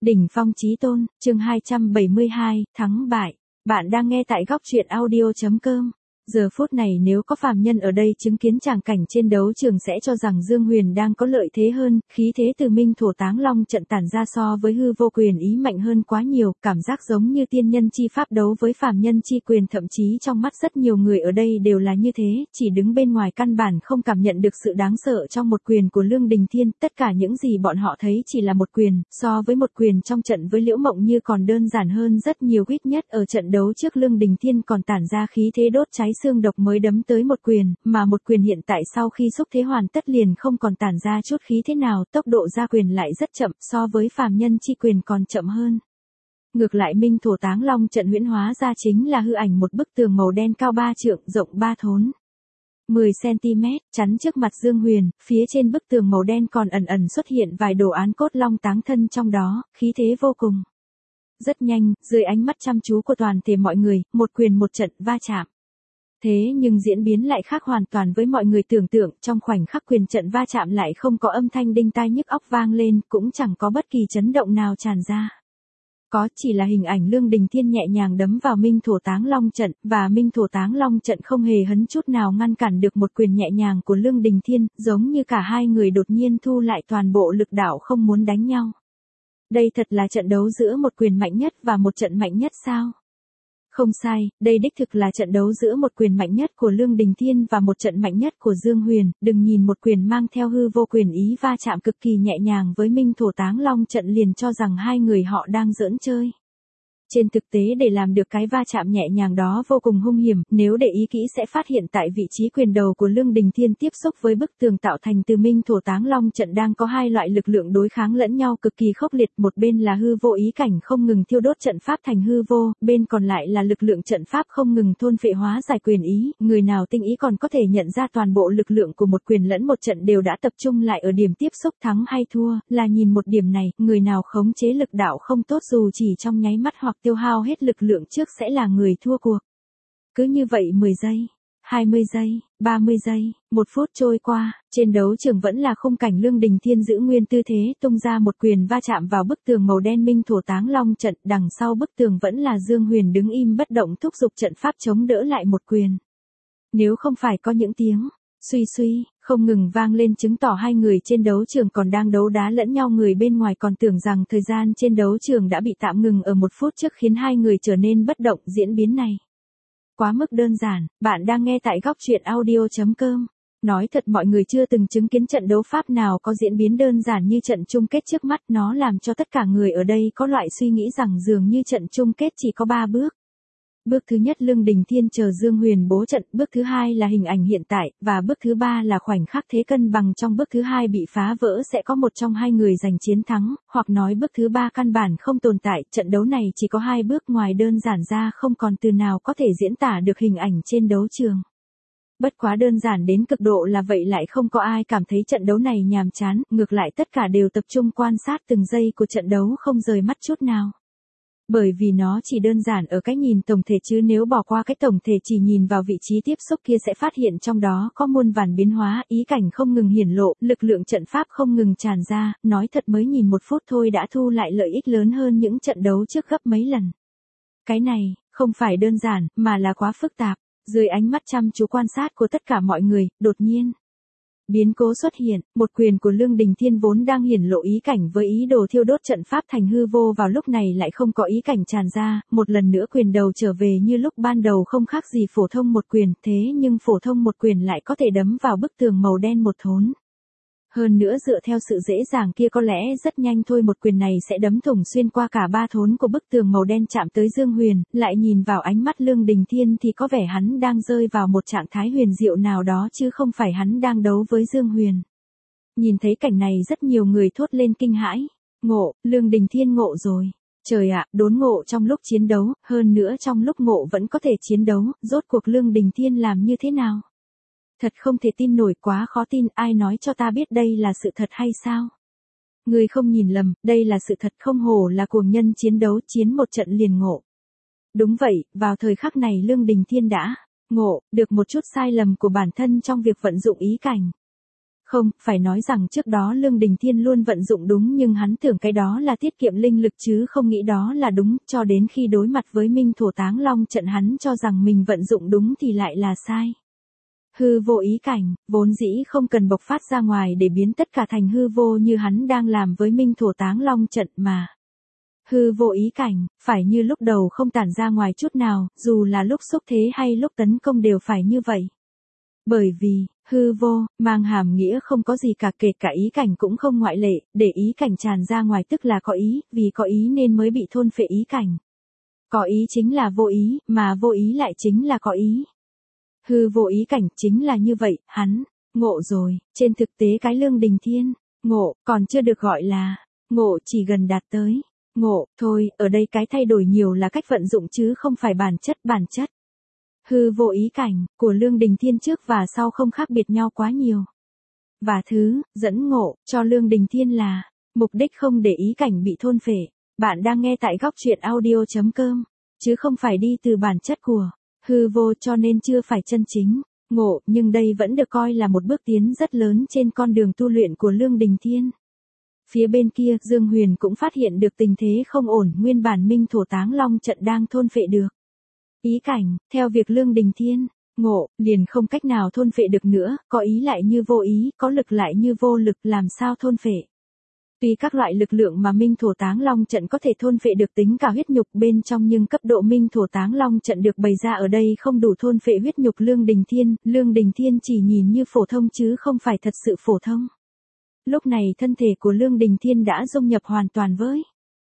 Đỉnh phong chí tôn, chương 272, thắng bại. Bạn đang nghe tại góc truyện audio.com. Giờ phút này nếu có phàm nhân ở đây chứng kiến tràng cảnh trên đấu trường sẽ cho rằng Dương Huyền đang có lợi thế hơn, khí thế từ Minh Thổ Táng Long trận tản ra so với hư vô quyền ý mạnh hơn quá nhiều, cảm giác giống như tiên nhân chi pháp đấu với phàm nhân chi quyền, thậm chí trong mắt rất nhiều người ở đây đều là như thế, chỉ đứng bên ngoài căn bản không cảm nhận được sự đáng sợ trong một quyền của Lương Đình Thiên, tất cả những gì bọn họ thấy chỉ là một quyền, so với một quyền trong trận với Liễu Mộng Như còn đơn giản hơn rất nhiều, ít nhất ở trận đấu trước Lương Đình Thiên còn tản ra khí thế đốt cháy xương độc mới đấm tới một quyền, mà một quyền hiện tại sau khi xúc thế hoàn tất liền không còn tản ra chút khí thế nào, tốc độ ra quyền lại rất chậm, so với phàm nhân chi quyền còn chậm hơn. Ngược lại Minh Thổ Táng Long trận huyễn hóa ra chính là hư ảnh một bức tường màu đen cao 3 trượng, rộng 3 thốn. 10cm, chắn trước mặt Dương Huyền, phía trên bức tường màu đen còn ẩn ẩn xuất hiện vài đồ án cốt long táng thân trong đó, khí thế vô cùng. Rất nhanh, dưới ánh mắt chăm chú của toàn thể mọi người, một quyền một trận va chạm. Thế nhưng diễn biến lại khác hoàn toàn với mọi người tưởng tượng, trong khoảnh khắc quyền trận va chạm lại không có âm thanh đinh tai nhức óc vang lên, cũng chẳng có bất kỳ chấn động nào tràn ra. Có chỉ là hình ảnh Lương Đình Thiên nhẹ nhàng đấm vào Minh Thổ Táng Long trận, và Minh Thổ Táng Long trận không hề hấn chút nào ngăn cản được một quyền nhẹ nhàng của Lương Đình Thiên, giống như cả hai người đột nhiên thu lại toàn bộ lực đạo không muốn đánh nhau. Đây thật là trận đấu giữa một quyền mạnh nhất và một trận mạnh nhất sao? Không sai, đây đích thực là trận đấu giữa một quyền mạnh nhất của Lương Đình Thiên và một trận mạnh nhất của Dương Huyền, đừng nhìn một quyền mang theo hư vô quyền ý va chạm cực kỳ nhẹ nhàng với Minh Thổ Táng Long trận liền cho rằng hai người họ đang giỡn chơi. Trên thực tế để làm được cái va chạm nhẹ nhàng đó vô cùng hung hiểm, nếu để ý kỹ sẽ phát hiện tại vị trí quyền đầu của Lương Đình Thiên tiếp xúc với bức tường tạo thành từ Minh Thổ Táng Long trận đang có hai loại lực lượng đối kháng lẫn nhau cực kỳ khốc liệt, một bên là hư vô ý cảnh không ngừng thiêu đốt trận pháp thành hư vô, bên còn lại là lực lượng trận pháp không ngừng thôn phệ hóa giải quyền ý, người nào tinh ý còn có thể nhận ra toàn bộ lực lượng của một quyền lẫn một trận đều đã tập trung lại ở điểm tiếp xúc, thắng hay thua, là nhìn một điểm này, người nào khống chế lực đạo không tốt dù chỉ trong nháy mắt hoặc tiêu hao hết lực lượng trước sẽ là người thua cuộc. Cứ như vậy 10 giây, 20 giây, 30 giây, 1 phút trôi qua, trên đấu trường vẫn là khung cảnh Lương Đình Thiên giữ nguyên tư thế tung ra một quyền va chạm vào bức tường màu đen Minh Thổ Táng Long trận, đằng sau bức tường vẫn là Dương Huyền đứng im bất động thúc giục trận pháp chống đỡ lại một quyền. Nếu không phải có những tiếng suy suy không ngừng vang lên chứng tỏ hai người trên đấu trường còn đang đấu đá lẫn nhau, người bên ngoài còn tưởng rằng thời gian trên đấu trường đã bị tạm ngừng ở 1 phút trước khiến hai người trở nên bất động, diễn biến này quá mức đơn giản. Bạn đang nghe tại góc truyện audio.com. Nói thật mọi người chưa từng chứng kiến trận đấu pháp nào có diễn biến đơn giản như trận chung kết trước mắt, nó làm cho tất cả người ở đây có loại suy nghĩ rằng dường như trận chung kết chỉ có 3 bước. Bước thứ nhất Lương Đình Thiên chờ Dương Huyền bố trận, bước thứ hai là hình ảnh hiện tại, và bước thứ ba là khoảnh khắc thế cân bằng trong bước thứ hai bị phá vỡ sẽ có một trong hai người giành chiến thắng, hoặc nói bước thứ ba căn bản không tồn tại, trận đấu này chỉ có 2 bước, ngoài đơn giản ra không còn từ nào có thể diễn tả được hình ảnh trên đấu trường. Bất quá đơn giản đến cực độ là vậy lại không có ai cảm thấy trận đấu này nhàm chán, ngược lại tất cả đều tập trung quan sát từng giây của trận đấu không rời mắt chút nào. Bởi vì nó chỉ đơn giản ở cái nhìn tổng thể, chứ nếu bỏ qua cái tổng thể chỉ nhìn vào vị trí tiếp xúc kia sẽ phát hiện trong đó có muôn vàn biến hóa, ý cảnh không ngừng hiển lộ, lực lượng trận pháp không ngừng tràn ra, nói thật mới nhìn 1 phút thôi đã thu lại lợi ích lớn hơn những trận đấu trước gấp mấy lần. Cái này, không phải đơn giản, mà là quá phức tạp. Dưới ánh mắt chăm chú quan sát của tất cả mọi người, đột nhiên biến cố xuất hiện, một quyền của Lương Đình Thiên vốn đang hiển lộ ý cảnh với ý đồ thiêu đốt trận pháp thành hư vô vào lúc này lại không có ý cảnh tràn ra, một lần nữa quyền đầu trở về như lúc ban đầu không khác gì phổ thông một quyền, thế nhưng phổ thông một quyền lại có thể đấm vào bức tường màu đen một thốn. Hơn nữa dựa theo sự dễ dàng kia có lẽ rất nhanh thôi một quyền này sẽ đấm thủng xuyên qua cả 3 thốn của bức tường màu đen chạm tới Dương Huyền, lại nhìn vào ánh mắt Lương Đình Thiên thì có vẻ hắn đang rơi vào một trạng thái huyền diệu nào đó chứ không phải hắn đang đấu với Dương Huyền. Nhìn thấy cảnh này rất nhiều người thốt lên kinh hãi, ngộ, Lương Đình Thiên ngộ rồi. Trời ạ, đốn ngộ trong lúc chiến đấu, hơn nữa trong lúc ngộ vẫn có thể chiến đấu, rốt cuộc Lương Đình Thiên làm như thế nào? Thật không thể tin nổi, quá khó tin, ai nói cho ta biết đây là sự thật hay sao? Người không nhìn lầm, đây là sự thật, không hổ là cuồng nhân chiến đấu, chiến một trận liền ngộ. Đúng vậy, vào thời khắc này Lương Đình Thiên đã ngộ được một chút sai lầm của bản thân trong việc vận dụng ý cảnh. Không, phải nói rằng trước đó Lương Đình Thiên luôn vận dụng đúng nhưng hắn tưởng cái đó là tiết kiệm linh lực chứ không nghĩ đó là đúng, cho đến khi đối mặt với Minh Thổ Táng Long trận hắn cho rằng mình vận dụng đúng thì lại là sai. Hư vô ý cảnh, vốn dĩ không cần bộc phát ra ngoài để biến tất cả thành hư vô như hắn đang làm với Minh Thổ Táng Long trận mà. Hư vô ý cảnh, phải như lúc đầu không tản ra ngoài chút nào, dù là lúc xúc thế hay lúc tấn công đều phải như vậy. Bởi vì, hư vô, mang hàm nghĩa không có gì cả, kể cả ý cảnh cũng không ngoại lệ, để ý cảnh tràn ra ngoài tức là có ý, vì có ý nên mới bị thôn phệ ý cảnh. Có ý chính là vô ý, mà vô ý lại chính là có ý. Hư vô ý cảnh chính là như vậy, hắn, ngộ rồi, trên thực tế cái Lương Đình Thiên, ngộ, còn chưa được gọi là, ngộ chỉ gần đạt tới, ngộ, thôi, ở đây cái thay đổi nhiều là cách vận dụng chứ không phải bản chất. Hư vô ý cảnh, của Lương Đình Thiên trước và sau không khác biệt nhau quá nhiều. Và thứ, dẫn ngộ, cho Lương Đình Thiên là, mục đích không để ý cảnh bị thôn phệ. Bạn đang nghe tại góc truyện audio.com, chứ không phải đi từ bản chất của hư vô cho nên chưa phải chân chính ngộ, nhưng đây vẫn được coi là một bước tiến rất lớn trên con đường tu luyện của Lương Đình Thiên. Phía bên kia, Dương Huyền cũng phát hiện được tình thế không ổn, nguyên bản Minh Thổ Táng Long trận đang thôn phệ được ý cảnh, theo việc Lương Đình Thiên ngộ, liền không cách nào thôn phệ được nữa, có ý lại như vô ý, có lực lại như vô lực, làm sao thôn phệ. Tuy các loại lực lượng mà Minh Thổ Táng Long trận có thể thôn phệ được tính cả huyết nhục bên trong nhưng cấp độ Minh Thổ Táng Long trận được bày ra ở đây không đủ thôn phệ huyết nhục Lương Đình Thiên chỉ nhìn như phổ thông chứ không phải thật sự phổ thông. Lúc này thân thể của Lương Đình Thiên đã dung nhập hoàn toàn với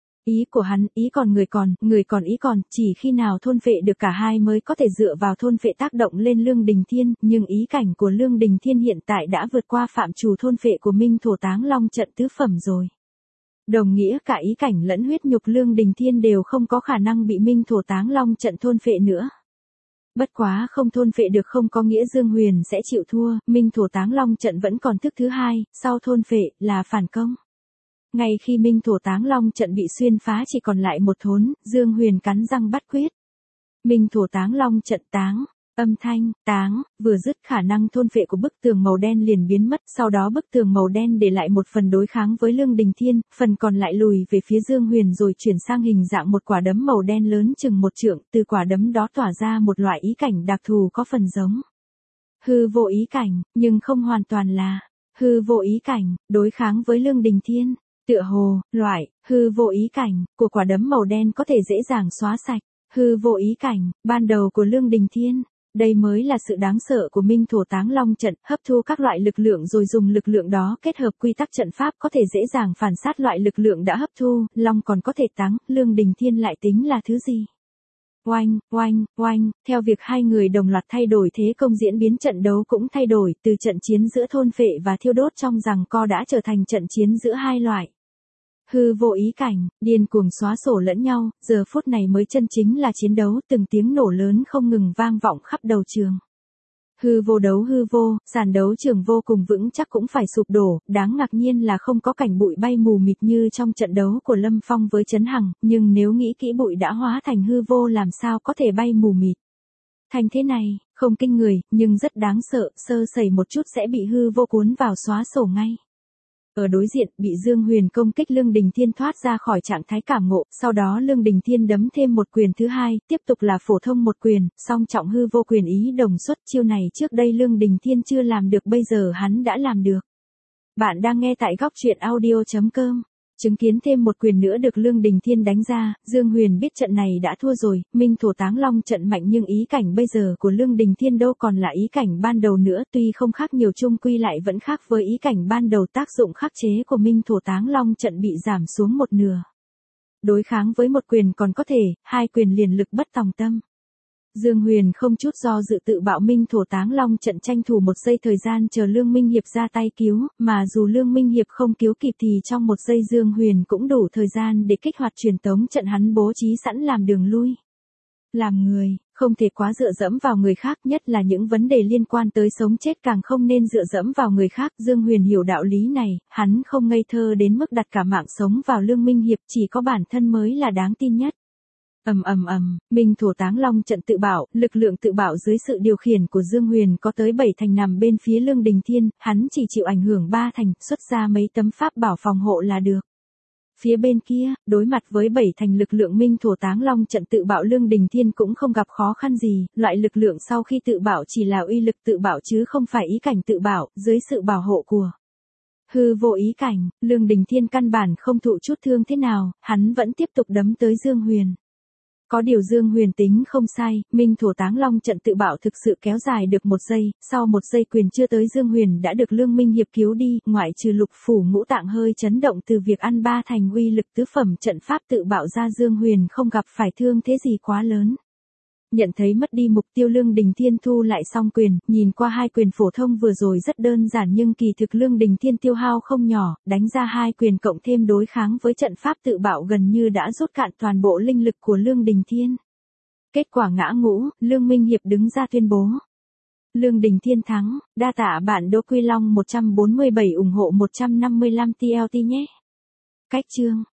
ý của hắn, ý còn người còn ý còn, chỉ khi nào thôn phệ được cả hai mới có thể dựa vào thôn phệ tác động lên Lương Đình Thiên, nhưng ý cảnh của Lương Đình Thiên hiện tại đã vượt qua phạm trù thôn phệ của Minh Thổ Táng Long trận tứ phẩm rồi. Đồng nghĩa cả ý cảnh lẫn huyết nhục Lương Đình Thiên đều không có khả năng bị Minh Thổ Táng Long trận thôn phệ nữa. Bất quá không thôn phệ được không có nghĩa Dương Huyền sẽ chịu thua, Minh Thổ Táng Long trận vẫn còn thức thứ hai, sau thôn phệ là phản công. Ngay khi Minh Thổ Táng Long trận bị xuyên phá chỉ còn lại một thốn, Dương Huyền cắn răng bắt quyết. Minh Thổ Táng Long trận táng, âm thanh, táng, vừa dứt khả năng thôn phệ của bức tường màu đen liền biến mất, sau đó bức tường màu đen để lại một phần đối kháng với Lương Đình Thiên, phần còn lại lùi về phía Dương Huyền rồi chuyển sang hình dạng một quả đấm màu đen lớn chừng một trượng, từ quả đấm đó tỏa ra một loại ý cảnh đặc thù có phần giống hư vô ý cảnh, nhưng không hoàn toàn là hư vô ý cảnh, đối kháng với Lương Đình Thiên. Tựa hồ, loại, hư vô ý cảnh, của quả đấm màu đen có thể dễ dàng xóa sạch, hư vô ý cảnh, ban đầu của Lương Đình Thiên. Đây mới là sự đáng sợ của Minh Thổ Táng Long trận, hấp thu các loại lực lượng rồi dùng lực lượng đó kết hợp quy tắc trận pháp có thể dễ dàng phản sát loại lực lượng đã hấp thu, Long còn có thể táng, Lương Đình Thiên lại tính là thứ gì? Oanh, theo việc hai người đồng loạt thay đổi thế công diễn biến trận đấu cũng thay đổi, từ trận chiến giữa thôn phệ và thiêu đốt trong giằng co đã trở thành trận chiến giữa hai loại hư vô ý cảnh, điên cuồng xóa sổ lẫn nhau, giờ phút này mới chân chính là chiến đấu, từng tiếng nổ lớn không ngừng vang vọng khắp đầu trường. Hư vô đấu hư vô, sàn đấu trường vô cùng vững chắc cũng phải sụp đổ, đáng ngạc nhiên là không có cảnh bụi bay mù mịt như trong trận đấu của Lâm Phong với Trấn Hằng, nhưng nếu nghĩ kỹ bụi đã hóa thành hư vô làm sao có thể bay mù mịt. Thành thế này, không kinh người, nhưng rất đáng sợ, sơ sẩy một chút sẽ bị hư vô cuốn vào xóa sổ ngay. Ở đối diện, bị Dương Huyền công kích Lương Đình Thiên thoát ra khỏi trạng thái cảm ngộ, sau đó Lương Đình Thiên đấm thêm một quyền thứ hai, tiếp tục là phổ thông một quyền, song trọng hư vô quyền ý đồng xuất, chiêu này trước đây Lương Đình Thiên chưa làm được bây giờ hắn đã làm được. Bạn đang nghe tại góc truyện audio.com. Chứng kiến thêm một quyền nữa được Lương Đình Thiên đánh ra, Dương Huyền biết trận này đã thua rồi, Minh Thổ Táng Long trận mạnh nhưng ý cảnh bây giờ của Lương Đình Thiên đâu còn là ý cảnh ban đầu nữa, tuy không khác nhiều chung quy lại vẫn khác với ý cảnh ban đầu, tác dụng khắc chế của Minh Thổ Táng Long trận bị giảm xuống một nửa. Đối kháng với một quyền còn có thể, hai quyền liền lực bất tòng tâm. Dương Huyền không chút do dự tự bạo Minh Thổ Táng Long trận, tranh thủ một giây thời gian chờ Lương Minh Hiệp ra tay cứu, mà dù Lương Minh Hiệp không cứu kịp thì trong một giây Dương Huyền cũng đủ thời gian để kích hoạt truyền tống trận hắn bố trí sẵn làm đường lui. Làm người, không thể quá dựa dẫm vào người khác, nhất là những vấn đề liên quan tới sống chết càng không nên dựa dẫm vào người khác. Dương Huyền hiểu đạo lý này, hắn không ngây thơ đến mức đặt cả mạng sống vào Lương Minh Hiệp, chỉ có bản thân mới là đáng tin nhất. Minh thổ táng long trận tự bảo, lực lượng tự bảo dưới sự điều khiển của Dương Huyền có tới 7 thành nằm bên phía Lương Đình Thiên, hắn chỉ chịu ảnh hưởng 3 thành, xuất ra mấy tấm pháp bảo phòng hộ là được. Phía bên kia, đối mặt với 7 thành lực lượng Minh thổ táng long trận tự bảo, Lương Đình Thiên cũng không gặp khó khăn gì, loại lực lượng sau khi tự bảo chỉ là uy lực tự bảo chứ không phải ý cảnh tự bảo, dưới sự bảo hộ của hư vô ý cảnh, Lương Đình Thiên căn bản không thụ chút thương thế nào, hắn vẫn tiếp tục đấm tới Dương Huyền. Có điều Dương Huyền tính không sai, Minh thổ táng long trận tự bảo thực sự kéo dài được 1 giây, sau 1 giây quyền chưa tới Dương Huyền đã được Lương Minh Hiệp cứu đi, ngoại trừ lục phủ ngũ tạng hơi chấn động từ việc ăn 3 thành uy lực tứ phẩm trận pháp tự bảo ra, Dương Huyền không gặp phải thương thế gì quá lớn. Nhận thấy mất đi mục tiêu, Lương Đình Thiên thu lại song quyền, nhìn qua 2 quyền phổ thông vừa rồi rất đơn giản nhưng kỳ thực Lương Đình Thiên tiêu hao không nhỏ, đánh ra 2 quyền cộng thêm đối kháng với trận pháp tự bảo gần như đã rút cạn toàn bộ linh lực của Lương Đình Thiên. Kết quả ngã ngũ, Lương Minh Hiệp đứng ra tuyên bố. Lương Đình Thiên thắng, đa tạ bạn Đỗ Quy Long 147 ủng hộ 155 TLT nhé. Cách chương